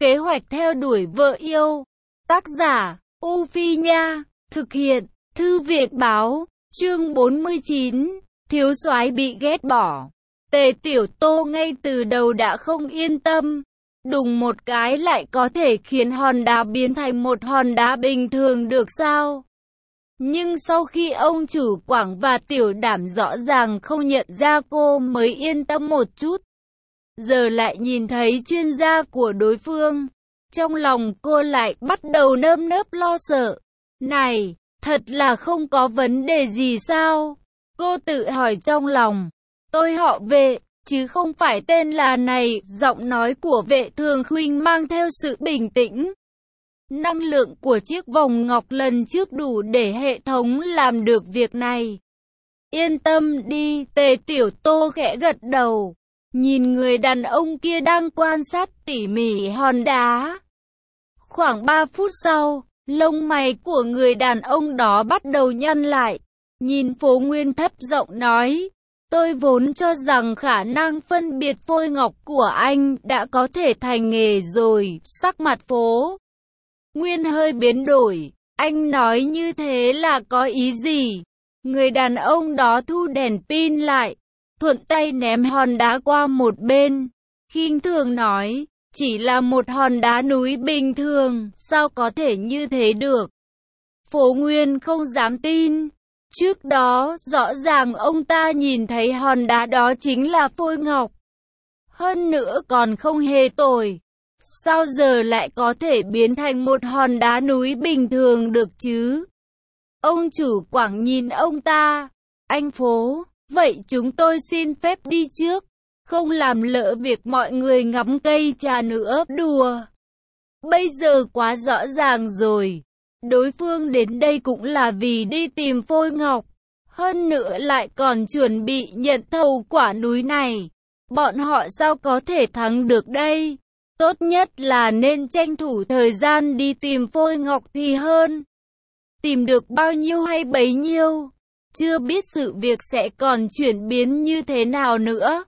Kế hoạch theo đuổi vợ yêu. Tác giả, U Phi Nha. Thực hiện, Thư viện Báo. Chương 49. Thiếu soái bị ghét bỏ. Tề Tiểu Tô ngay từ đầu đã không yên tâm. Đùng một cái lại có thể khiến hòn đá biến thành một hòn đá bình thường được sao? Nhưng sau khi ông chủ Quảng và Tiểu Đảm rõ ràng không nhận ra cô mới yên tâm một chút. Giờ lại nhìn thấy chuyên gia của đối phương. Trong lòng cô lại bắt đầu nơm nớp lo sợ. Này, thật là không có vấn đề gì sao? Cô tự hỏi trong lòng. Tôi họ Vệ, chứ không phải tên là này. Giọng nói của Vệ Thường Khuynh mang theo sự bình tĩnh. Năng lượng của chiếc vòng ngọc lần trước đủ để hệ thống làm được việc này. Yên tâm đi, Tề Tiểu Tô khẽ gật đầu. Nhìn người đàn ông kia đang quan sát tỉ mỉ hòn đá. Khoảng 3 phút sau, lông mày của người đàn ông đó bắt đầu nhăn lại. Nhìn Phố Nguyên thấp giọng nói. Tôi vốn cho rằng khả năng phân biệt phôi ngọc của anh đã có thể thành nghề rồi. Sắc mặt Phố Nguyên hơi biến đổi. Anh nói như thế là có ý gì? Người đàn ông đó thu đèn pin lại, thuận tay ném hòn đá qua một bên, khinh thường nói, chỉ là một hòn đá núi bình thường, sao có thể như thế được? Phố Nguyên không dám tin. Trước đó, rõ ràng ông ta nhìn thấy hòn đá đó chính là phôi ngọc. Hơn nữa còn không hề tồi. Sao giờ lại có thể biến thành một hòn đá núi bình thường được chứ? Ông chủ Quảng nhìn ông ta. Anh Phố, vậy chúng tôi xin phép đi trước. Không làm lỡ việc mọi người ngắm cây trà nữa. Đùa. Bây giờ quá rõ ràng rồi. Đối phương đến đây cũng là vì đi tìm phôi ngọc. Hơn nữa lại còn chuẩn bị nhận thầu quả núi này. Bọn họ sao có thể thắng được đây? Tốt nhất là nên tranh thủ thời gian đi tìm phôi ngọc thì hơn. Tìm được bao nhiêu hay bấy nhiêu. Chưa biết sự việc sẽ còn chuyển biến như thế nào nữa.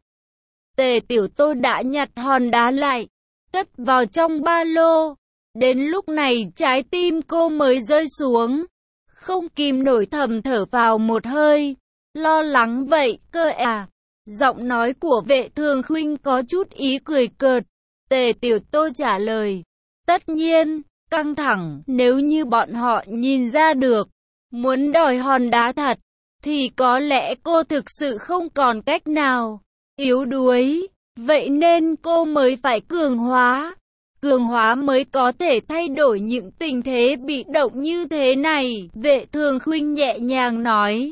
Tề Tiểu Tô đã nhặt hòn đá lại, cất vào trong ba lô. Đến lúc này trái tim cô mới rơi xuống. Không kìm nổi thầm thở vào một hơi. Lo lắng vậy cơ à? Giọng nói của Vệ Thường Khuynh có chút ý cười cợt. Tề Tiểu Tô trả lời. Tất nhiên, căng thẳng, nếu như bọn họ nhìn ra được, muốn đòi hòn đá thật, thì có lẽ cô thực sự không còn cách nào, yếu đuối, vậy nên cô mới phải cường hóa. Cường hóa mới có thể thay đổi những tình thế bị động như thế này, Vệ Thường Khuynh nhẹ nhàng nói.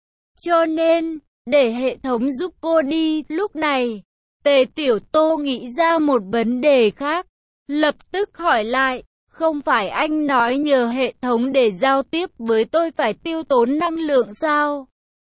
Cho nên, để hệ thống giúp cô đi, lúc này, Tề Tiểu Tô nghĩ ra một vấn đề khác, lập tức hỏi lại, không phải anh nói nhờ hệ thống để giao tiếp với tôi phải tiêu tốn năng lượng sao?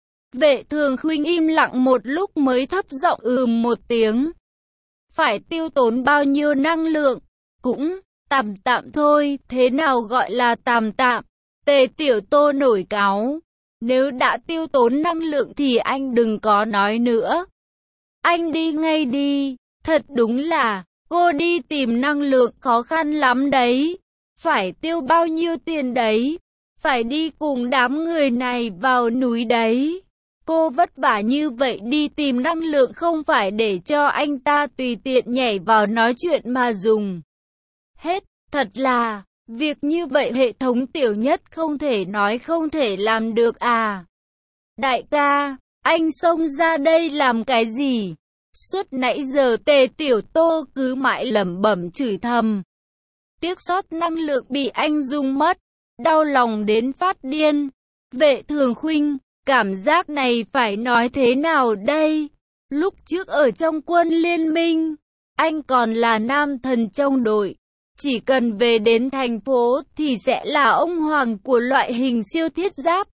Vệ Thường Khuynh im lặng một lúc mới thấp giọng một tiếng. Phải tiêu tốn bao nhiêu năng lượng? Cũng tạm tạm thôi, thế nào gọi là tạm tạm? Tề Tiểu Tô nổi cáu. Nếu đã tiêu tốn năng lượng thì anh đừng có nói nữa. Anh đi ngay đi, thật đúng là, cô đi tìm năng lượng khó khăn lắm đấy. Phải tiêu bao nhiêu tiền đấy? Phải đi cùng đám người này vào núi đấy. Cô vất vả như vậy đi tìm năng lượng không phải để cho anh ta tùy tiện nhảy vào nói chuyện mà dùng. Hết, thật là, việc như vậy hệ thống tiểu nhất không thể nói không thể làm được à. Đại ca, anh xông ra đây làm cái gì? Suốt nãy giờ Tề Tiểu Tô cứ mãi lẩm bẩm chửi thầm. Tiếc sót năng lượng bị anh dùng mất, đau lòng đến phát điên. Vệ Thường Khuynh, cảm giác này phải nói thế nào đây? Lúc trước ở trong quân liên minh, anh còn là nam thần trong đội. Chỉ cần về đến thành phố thì sẽ là ông hoàng của loại hình siêu thiết giáp.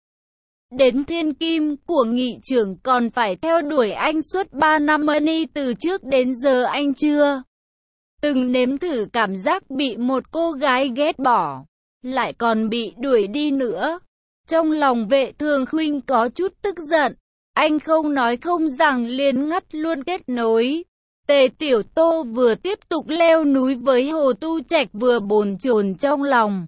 Đến thiên kim của nghị trưởng còn phải theo đuổi anh suốt 3 năm money từ trước đến giờ anh chưa từng nếm thử cảm giác bị một cô gái ghét bỏ, lại còn bị đuổi đi nữa. Trong lòng Vệ Thường Khuynh có chút tức giận, anh không nói không rằng liền ngắt luôn kết nối. Tề Tiểu Tô vừa tiếp tục leo núi với Hồ Tu Trạch vừa bồn chồn trong lòng.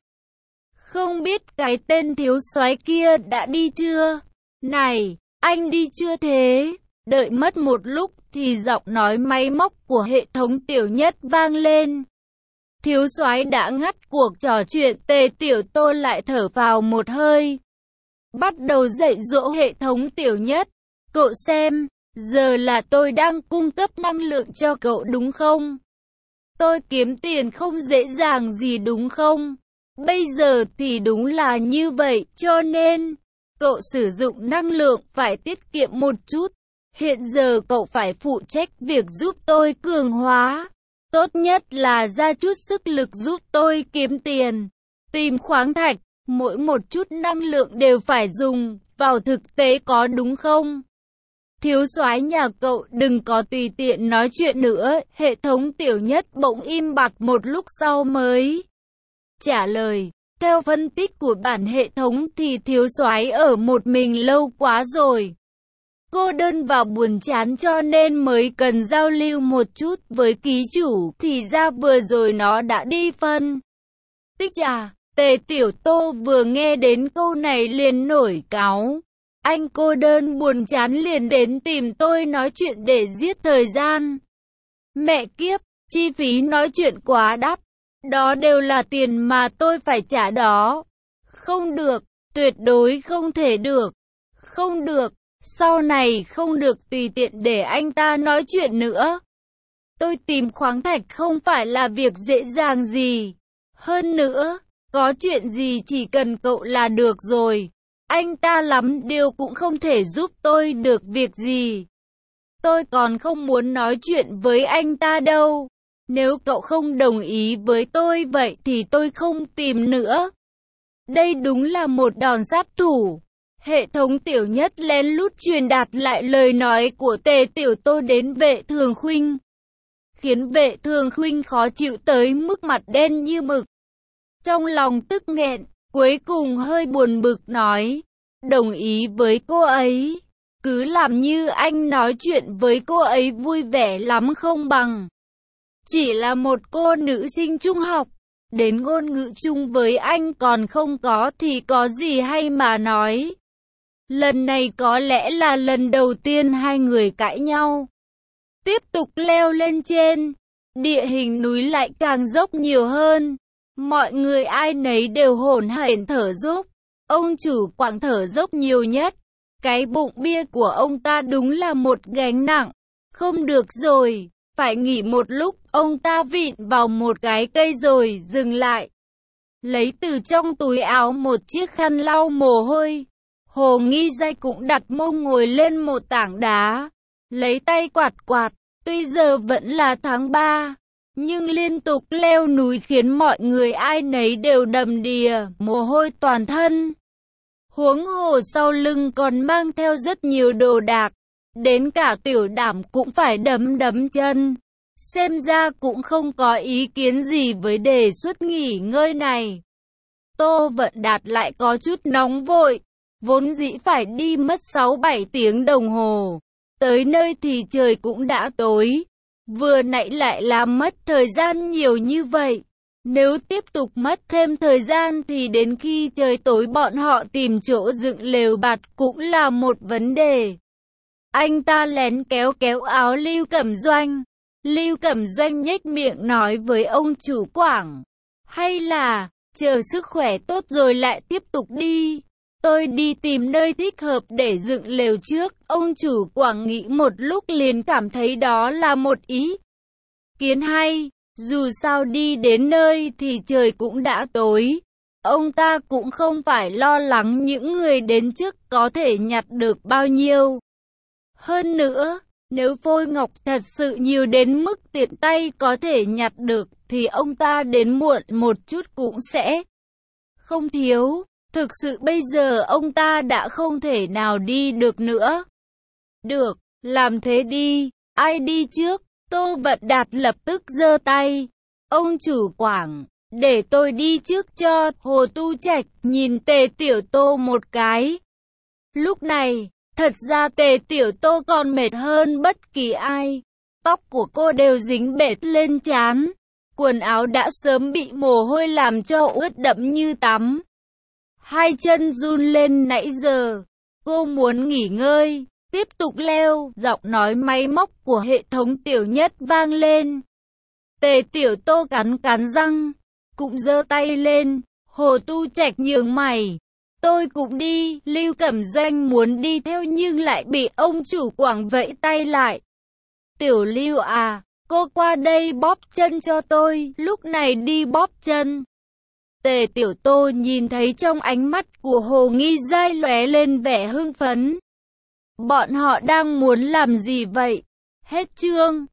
Không biết cái tên thiếu soái kia đã đi chưa? Này, anh đi chưa thế? Đợi mất một lúc thì giọng nói máy móc của hệ thống Tiểu Nhất vang lên. Thiếu soái đã ngắt cuộc trò chuyện. Tề Tiểu Tô lại thở vào một hơi. Bắt đầu dạy dỗ hệ thống Tiểu Nhất. Cậu xem, giờ là tôi đang cung cấp năng lượng cho cậu đúng không? Tôi kiếm tiền không dễ dàng gì đúng không? Bây giờ thì đúng là như vậy, cho nên cậu sử dụng năng lượng phải tiết kiệm một chút. Hiện giờ cậu phải phụ trách việc giúp tôi cường hóa. Tốt nhất là ra chút sức lực giúp tôi kiếm tiền. Tìm khoáng thạch, mỗi một chút năng lượng đều phải dùng vào thực tế có đúng không? Thiếu soái nhà cậu đừng có tùy tiện nói chuyện nữa. Hệ thống Tiểu Nhất bỗng im bặt một lúc sau mới trả lời. Theo phân tích của bản hệ thống thì thiếu soái ở một mình lâu quá rồi. Cô đơn và buồn chán cho nên mới cần giao lưu một chút với ký chủ. Thì ra vừa rồi nó đã đi phân tích à. Tề Tiểu Tô vừa nghe đến câu này liền nổi cáu. Anh cô đơn buồn chán liền đến tìm tôi nói chuyện để giết thời gian. Mẹ kiếp, chi phí nói chuyện quá đắt. Đó đều là tiền mà tôi phải trả đó. Không được, tuyệt đối không thể được. Không được, sau này không được tùy tiện để anh ta nói chuyện nữa. Tôi tìm khoáng thạch không phải là việc dễ dàng gì. Hơn nữa, có chuyện gì chỉ cần cậu là được rồi. Anh ta lắm điều cũng không thể giúp tôi được việc gì. Tôi còn không muốn nói chuyện với anh ta đâu. Nếu cậu không đồng ý với tôi vậy thì tôi không tìm nữa. Đây đúng là một đòn sát thủ. Hệ thống Tiểu Nhất lén lút truyền đạt lại lời nói của Tề Tiểu Tô đến Vệ Thường Khuynh. Khiến Vệ Thường Khuynh khó chịu tới mức mặt đen như mực. Trong lòng tức nghẹn, cuối cùng hơi buồn bực nói. Đồng ý với cô ấy. Cứ làm như anh nói chuyện với cô ấy vui vẻ lắm không bằng. Chỉ là một cô nữ sinh trung học. Đến ngôn ngữ chung với anh còn không có thì có gì hay mà nói. Lần này có lẽ là lần đầu tiên hai người cãi nhau. Tiếp tục leo lên trên. Địa hình núi lại càng dốc nhiều hơn. Mọi người ai nấy đều hổn hển thở dốc. Ông chủ Quảng thở dốc nhiều nhất. Cái bụng bia của ông ta đúng là một gánh nặng. Không được rồi, phải nghỉ một lúc. Ông ta vịn vào một cái cây rồi dừng lại. Lấy từ trong túi áo một chiếc khăn lau mồ hôi. Hồ Nghi Giai cũng đặt mông ngồi lên một tảng đá. Lấy tay quạt quạt. Tuy giờ vẫn là tháng 3. Nhưng liên tục leo núi khiến mọi người ai nấy đều đầm đìa, mồ hôi toàn thân. Huống hồ sau lưng còn mang theo rất nhiều đồ đạc. Đến cả Tiểu Đảm cũng phải đấm chân. Xem ra cũng không có ý kiến gì với đề xuất nghỉ ngơi này. Tô Vận Đạt lại có chút nóng vội. Vốn dĩ phải đi mất 6-7 tiếng đồng hồ. Tới nơi thì trời cũng đã tối. Vừa nãy lại làm mất thời gian nhiều như vậy. Nếu tiếp tục mất thêm thời gian thì đến khi trời tối bọn họ tìm chỗ dựng lều bạt cũng là một vấn đề. Anh ta lén kéo áo Lưu Cẩm Doanh. Lưu Cẩm Doanh nhếch miệng nói với ông chủ Quảng. Hay là, chờ sức khỏe tốt rồi lại tiếp tục đi. Tôi đi tìm nơi thích hợp để dựng lều trước. Ông chủ Quảng nghĩ một lúc liền cảm thấy đó là một ý kiến hay. Dù sao đi đến nơi thì trời cũng đã tối. Ông ta cũng không phải lo lắng những người đến trước có thể nhặt được bao nhiêu. Hơn nữa, nếu phôi ngọc thật sự nhiều đến mức tiện tay có thể nhặt được thì ông ta đến muộn một chút cũng sẽ không thiếu. Thực sự bây giờ ông ta đã không thể nào đi được nữa. Được, làm thế đi. Ai đi trước? Tô Vận Đạt lập tức giơ tay. Ông chủ Quảng, để tôi đi trước cho. Hồ Tu Trạch nhìn Tề Tiểu Tô một cái. Lúc này, thật ra Tề Tiểu Tô còn mệt hơn bất kỳ ai. Tóc của cô đều dính bệt lên trán. Quần áo đã sớm bị mồ hôi làm cho ướt đẫm như tắm. Hai chân run lên nãy giờ. Cô muốn nghỉ ngơi, tiếp tục leo. Giọng nói máy móc của hệ thống Tiểu Nhất vang lên. Tề Tiểu Tô cắn răng, cũng giơ tay lên. Hồ Tu Trạch nhướng mày. Tôi cũng đi. Lưu Cẩm Doanh muốn đi theo nhưng lại bị ông chủ Quảng vẫy tay lại. Tiểu Lưu à, cô qua đây bóp chân cho tôi. Lúc này đi bóp chân. Tề Tiểu Tô nhìn thấy trong ánh mắt của Hồ Nghi Giai lóe lên vẻ hưng phấn. Bọn họ đang muốn làm gì vậy? Hết chương.